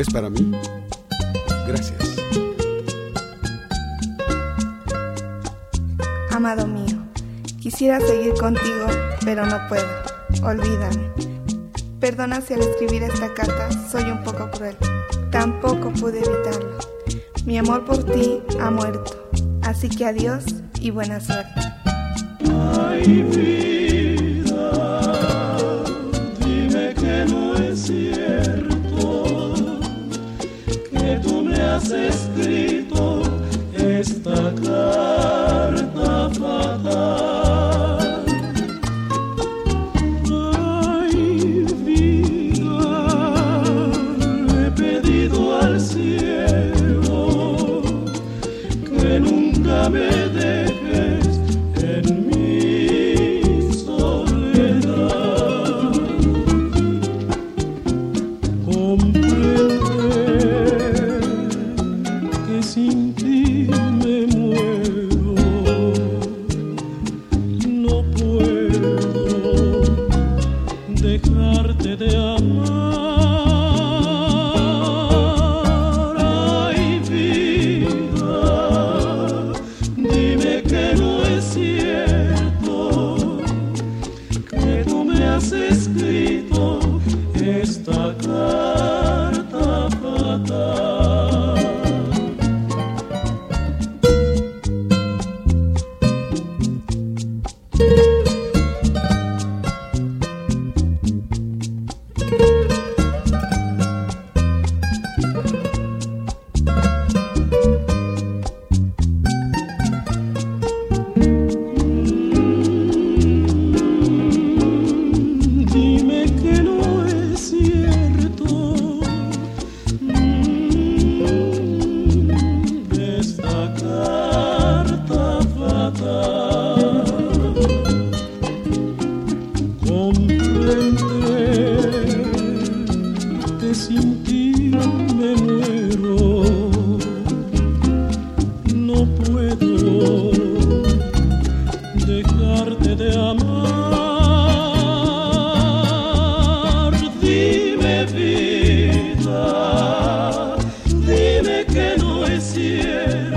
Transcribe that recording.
¿Es para mí? Gracias. Amado mío, quisiera seguir contigo, pero no puedo. Olvídame. Perdona si al escribir esta carta soy un poco cruel. Tampoco pude evitarlo. Mi amor por ti ha muerto. Así que adiós y buena suerte. Ay, vida, dime que no es cierto que tú me has escrito esta carta fatal. Ay, vida, le he pedido al cielo que nunca me dejes en mi soledad. Comprende que sin ti me muero, no puedo dejarte de amar. Ay, vida, dime que no es cierto que tú me has escrito esta carta fatal. Dime que no es cierto esta carta fatal. Comprende que sin ti me muero, no puedo dejarte de amar. Dime, vida, dime que no es cierto